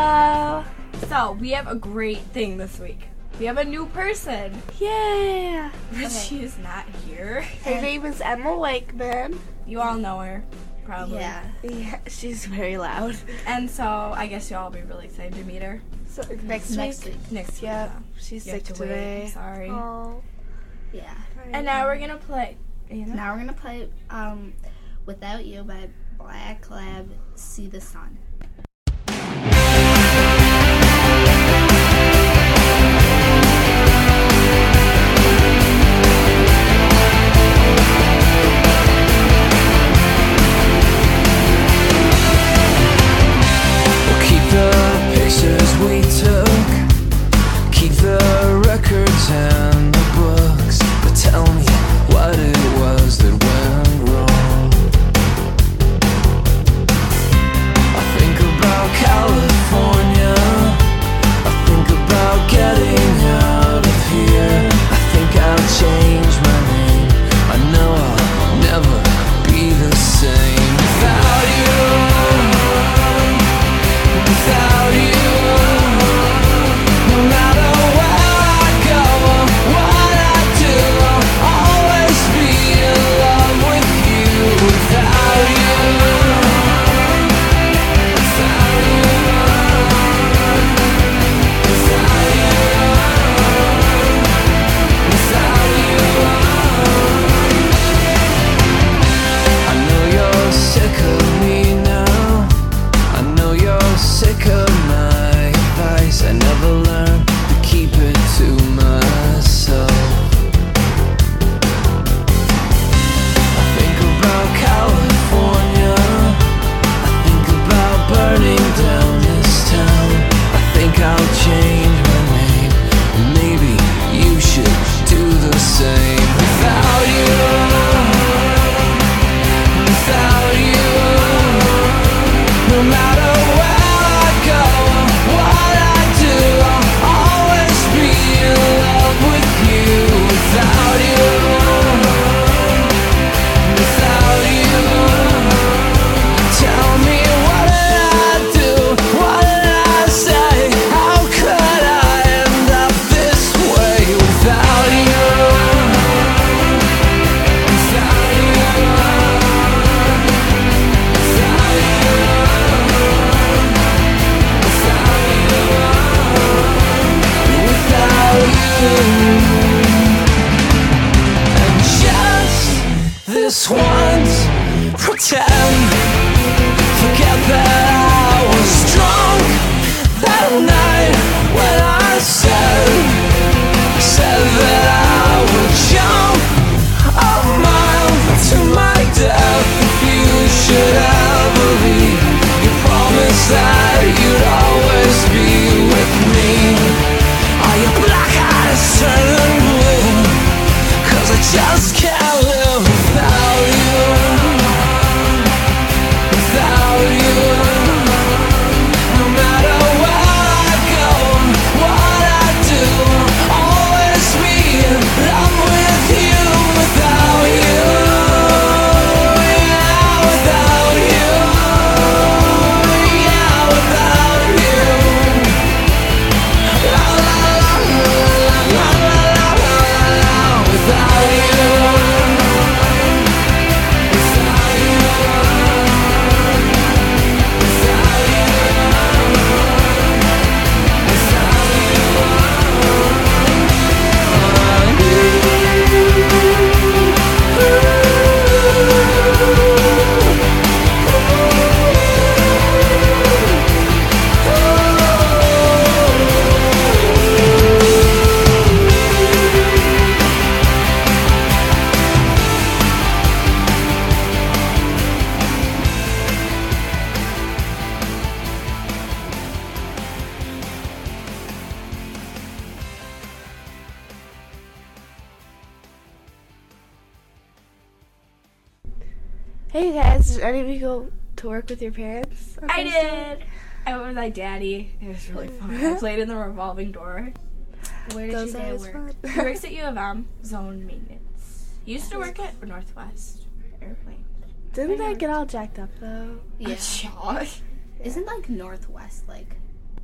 Hello. So, we have a great thing this week. We have a new person. Yeah. But she is not here. Her name is Emma Wakeman. You all know her, probably. Yeah, she's very loud. And so, I guess you'll all be really excited to meet her. So next week. Next week. Yeah, she's You have sick to wait. today. I'm sorry. Oh. Yeah. And now we're gonna play. Now we're gonna play Without You by Black Lab, See the Sun. Hey guys, did any of you go to work with your parents? I did. I went with my daddy. It was really fun. I played in the revolving door. Where did Those your are dad always work? fun. He works at U of M, zone maintenance. He used to work at Northwest Airplane. Didn't that get all jacked up though? Yeah. Shaw. Isn't like Northwest like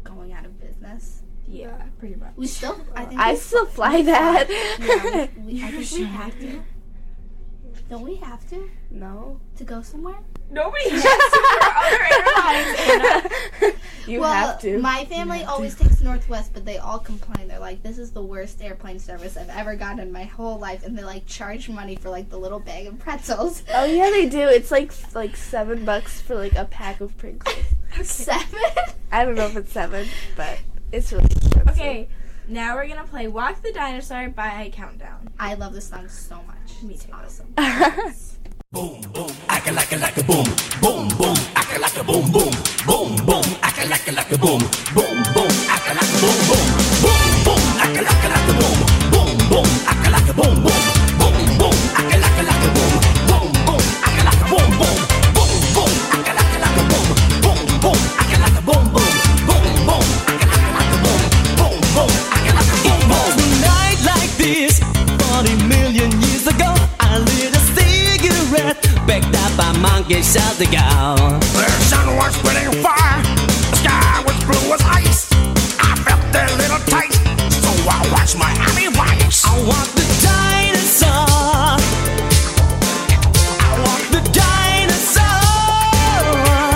going out of business. Yeah, pretty much. We still, I still fly that. Yeah, I think we have to. Don't we have to? No. To go somewhere? Nobody has to for other airlines, Anna. You have to. My family always takes Northwest, but they all complain. They're like, this is the worst airplane service I've ever gotten in my whole life. And they, like, charge money for, like, the little bag of pretzels. Oh, yeah, they do. It's like $7 for, like, a pack of Pringles. 7? I don't know if it's 7, but it's really expensive. Okay, now we're gonna play Walk the Dinosaur by Countdown. I love this song so much. Me It's too. awesome. Boom, boom, acca like a boom. Boom, boom, acca like a boom, boom. Boom, boom, acca like a boom. Boom, boom, acca like a boom, boom. Boom, boom, acca like a boom. Boom, boom, acca like a boom, boom. Boom, boom, acca like a boom. Boom, boom, acca like a boom, boom. Boom, boom, acca like a boom. Boom, boom, acca like a boom, boom. Boom, boom, acca like a boom. Boom, boom, acca like a boom, boom. It was a night like this 40 million years ago. I lit a cigarette, picked up a monkey shot to go. The sun was spreading fire, the sky was blue as ice. I felt a little tight, so I watched my Miami Vice. I walked the dinosaur. I walked the dinosaur.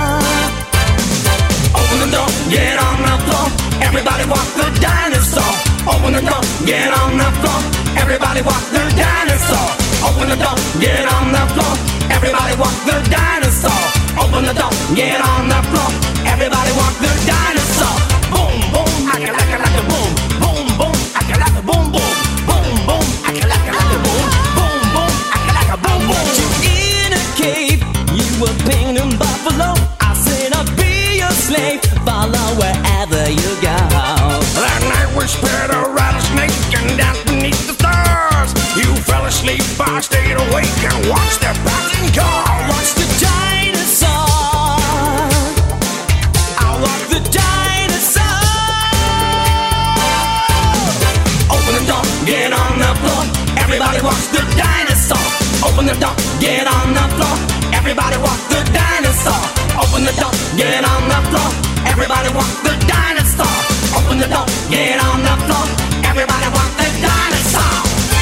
Open the door, get on the floor. Everybody walk the dinosaur. Open the door, get on the floor. Everybody walk the dinosaur. Open the door, get on the floor. Everybody walk the dinosaur. Open the door, get on the floor. Everybody walk the dinosaur. Boom, boom, acca like a boom. Boom, boom, acca like a boom, boom. Boom, boom, acca like a boom. Boom, boom, acca like a boom, boom. You in a cave, you were painting buffalo. I said I'll be your slave, follow wherever you go. That night we spared a rattlesnake and danced beneath the stars. You fell asleep, I stayed awake and watched the passing car. I watched the dinosaur. I watched the dinosaur. Open the door, get on the floor. Everybody watch the dinosaur. Open the door, get on the floor. Everybody watch the dinosaur. Open the door, get on the floor. Everybody watch the dinosaur. Open the door, get on the floor. Everybody watch the dinosaur.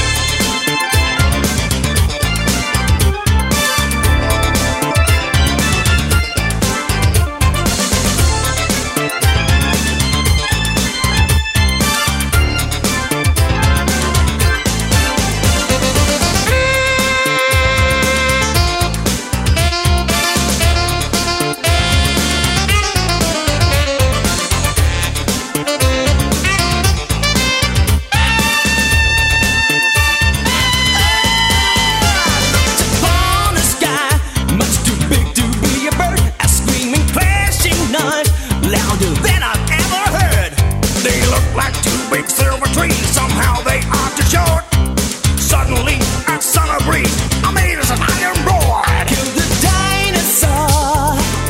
Louder than I've ever heard. They look like two big silver trees. Somehow they are too short. Suddenly, a summer breeze, I made us an iron roar. I killed the dinosaur.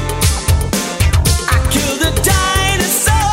I killed the dinosaur.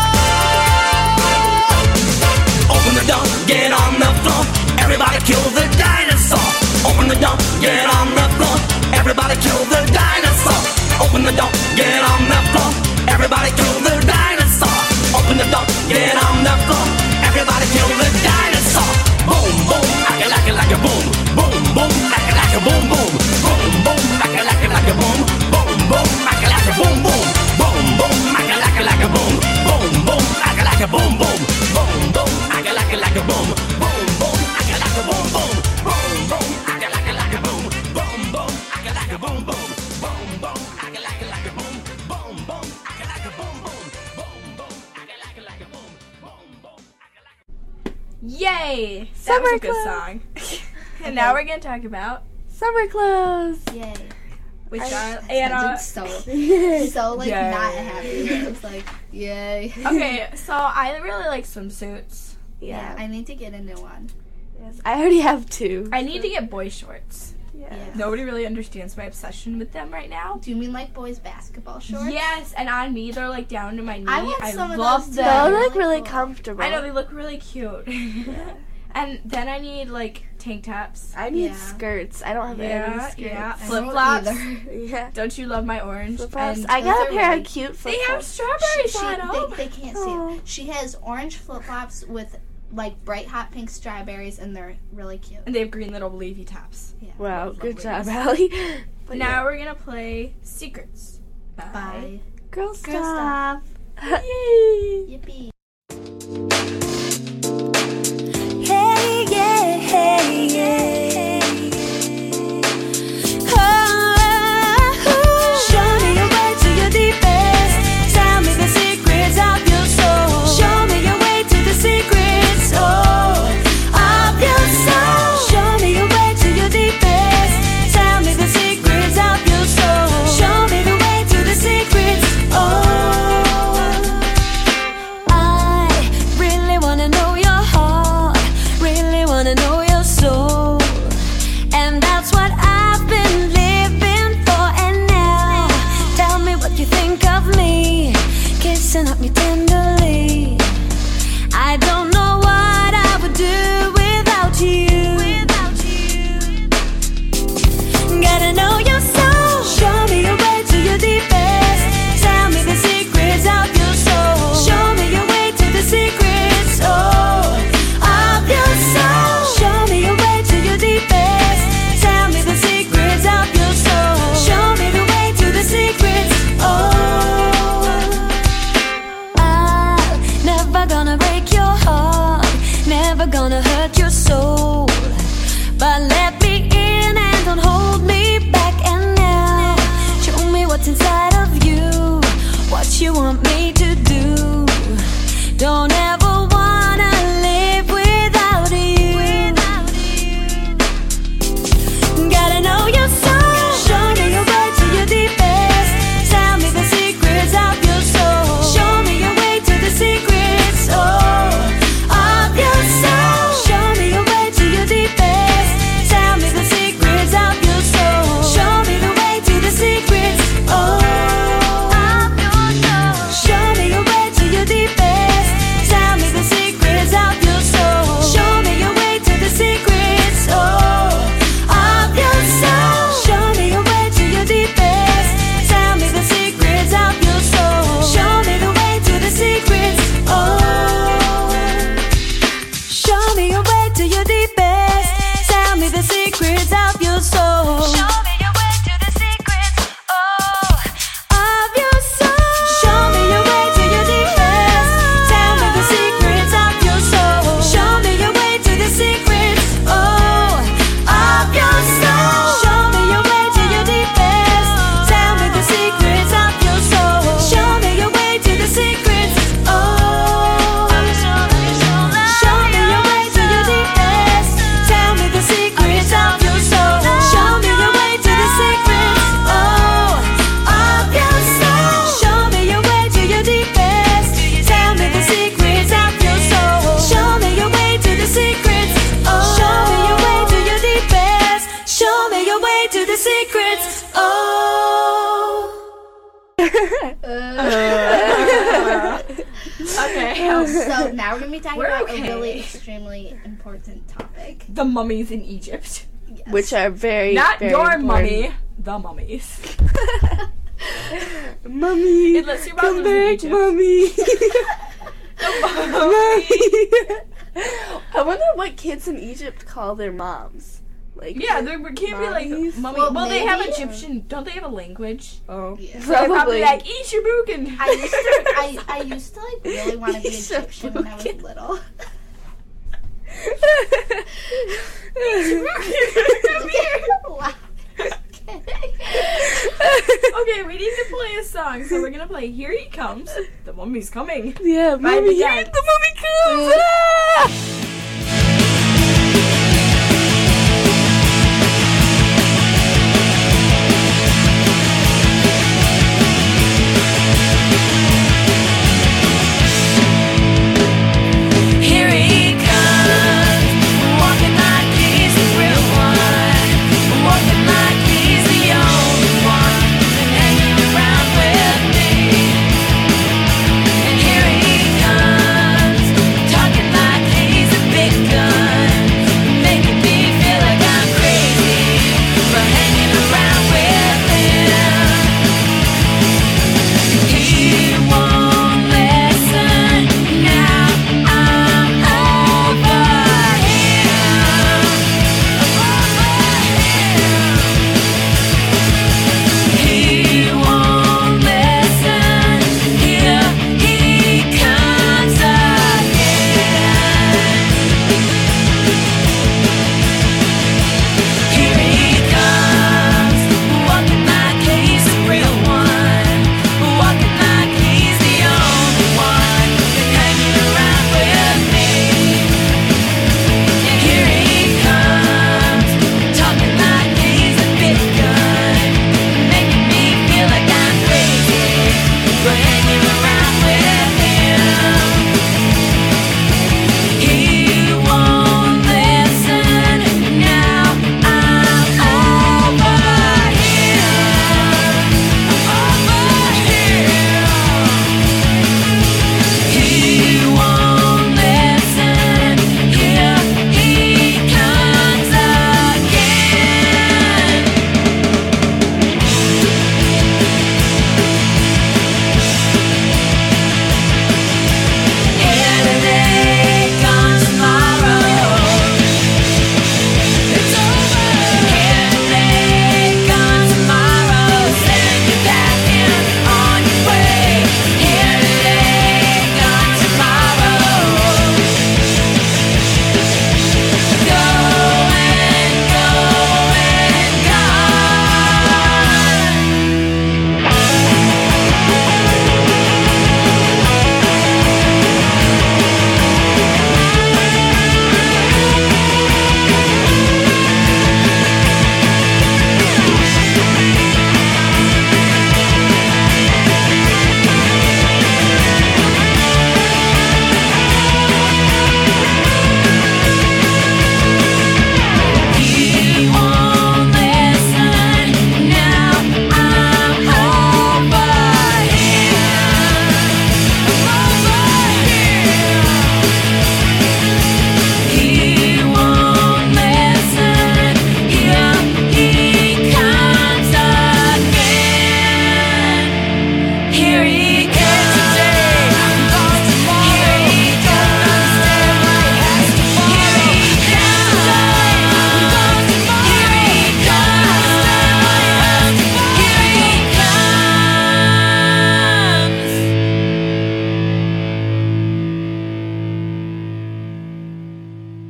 Open the door, get on the floor. Everybody kill the dinosaur. Open the door, get on the floor. Everybody kill the dinosaur. Open the door, get on the floor. Everybody kill the dinosaur. Open the door, get on the floor. Everybody kill the dinosaur. Boom, boom, like a boom. Boom, boom, like a boom, boom. Boom, boom, like a boom. Boom, boom, like a boom, boom. Boom, boom, like a boom. Boom, boom, like a boom, boom. Boom, boom, like a boom. Boom, boom, like a boom, boom. Boom, boom, like a boom. Boom, boom, like a boom, boom. Boom, boom, like a boom. Boom, boom, like a boom, boom. Boom, boom, like a boom. Boom, boom. Yay! That Summer was a good clothes. song. And now we're gonna talk about Summer clothes. Yay. which That Anna. sounded so like Yay. not happy. It was like, yay. Okay, so I really like swimsuits. Yeah, I need to get into one. Yes. I already have 2. I need to get boy shorts. Yeah. Yeah. Nobody really understands my obsession with them right now. Do you mean like boys basketball shorts? Yes, and on me they're like down to my knee. I want some of love those, too. them. They're They're like really cool. comfortable. I know they look really cute. Yeah. And then I need like tank tops. I need Yeah. skirts. I don't have any skirts. Yeah. I don't Flip flops. either. Yeah. Don't you love my orange? Flip-flops. And I got those a are pair really- of cute they have flip-flops. strawberries on them. They can't see Oh. it. She has orange flip flops with like bright hot pink strawberries, and they're really cute. And they have green little leafy tops. Yeah. Wow, Love good job, these. Allie. But now we're gonna play Secrets. Bye. Girl Girl stuff. Yay! Yippee. Hey, yeah, hey, yeah. Show me your way to your deepest. Tell me the secrets of your soul. Show me your way to the secrets, of your soul. Show me your way to your deepest. Tell me the secrets of your soul. Show me the way to the secrets, I really wanna know your heart, really wanna know your soul. And that's what I've been living for. And now, tell me what you think of me, kissing up me tenderly. I don't know what I would do without you. Gotta know your soul. Show me your way to your deepest. Tell me the secrets of your soul. Show me your way to the secrets, of your soul. Show me your way to your deepest. Tell me the secrets of your soul. Show me the way to the secrets, I'm never gonna break your heart, never gonna hurt your soul. But let me in and don't hold me back. And now, show me what's inside of you, what you want me to do. Don't ever wanna live without you. Gotta know your soul. Show me your way to your deepest. Tell me the secrets of your soul. Show me your way to the secrets, of your soul. Show me your way to your deepest. Tell me the secrets of your soul. Show me the way to the secrets, of your soul. Show me your way to your deepest. Tell me the secrets of your soul. Show me your way to the secrets, of your soul. Show me your way to your deepest. Tell me the secrets of your soul. Show me the way to the secrets, Show me your way to your deepest. Tell me the secrets of your soul. Show me your way to the secrets, of your soul. Show me your way to your deepest. Tell me the secrets of your soul. Show me your way to the secrets, of your soul. Show me your way to your deepest. Tell me the secrets of your soul. Show me your way to the secrets, Show me your way to your deepest. Tell me the secrets of your soul. Show me your way to the secrets, of your soul. Show me your way to your deepest. Tell me the secrets of your soul. Show me your way to the secrets, Show me your way to your deepest. Show me your way to the secrets, Okay. So now we're gonna be talking We're about okay. a really extremely important topic. The mummies in Egypt. Yes. Which are very, Not very your important. mummy. The mummies. Mummy, Unless your come mother's in back, Egypt. Mummy. Mummy. I wonder what kids in Egypt call their moms. Like, Yeah, there can't be like Mommies? mummy. Well, Well, they have maybe. Egyptian. Don't they have a language? oh, Yeah. So they're probably probably. like Ishabukin. I used to like really want to be Egyptian when I was little. Okay, we need to play a song, so we're gonna play "Here He Comes." The mummy's coming. Yeah, Bye, Mummy, Miguel. here the mummy comes. Ah! Here he comes, walking like he's the real one, walking like he's the only one, hanging around with me. And here he comes, talking like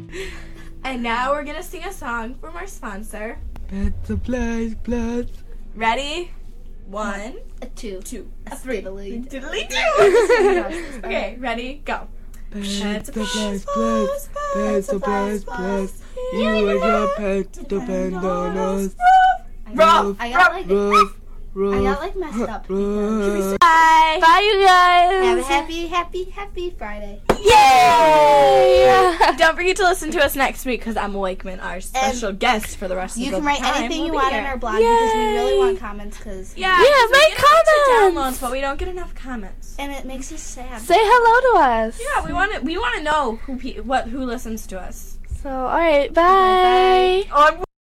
And now we're gonna sing a song from our sponsor. Pets Supplies Plus. Ready? 1, A 2. 2, A 3. 3. Diddly do. Okay, ready? Go. Pets Supplies Plus. Pets Supplies Plus. You and your pets depend on us. Ruff. I got like Ruff. messed up. Ruff. Bye. Bye, you guys. Have a happy Friday. Yay! Don't forget to listen to us next week because Emma Wakeman, our special guest for the rest of the You time, can write anything will you be want here. on our blog because we really Yay. want comments because Yeah, Yeah, 'cause we make get a bunch of comments. downloads, but we don't get enough comments. and it makes us sad. Say hello to us. Yeah, we want to know who listens to us. So, alright, bye. Bye. On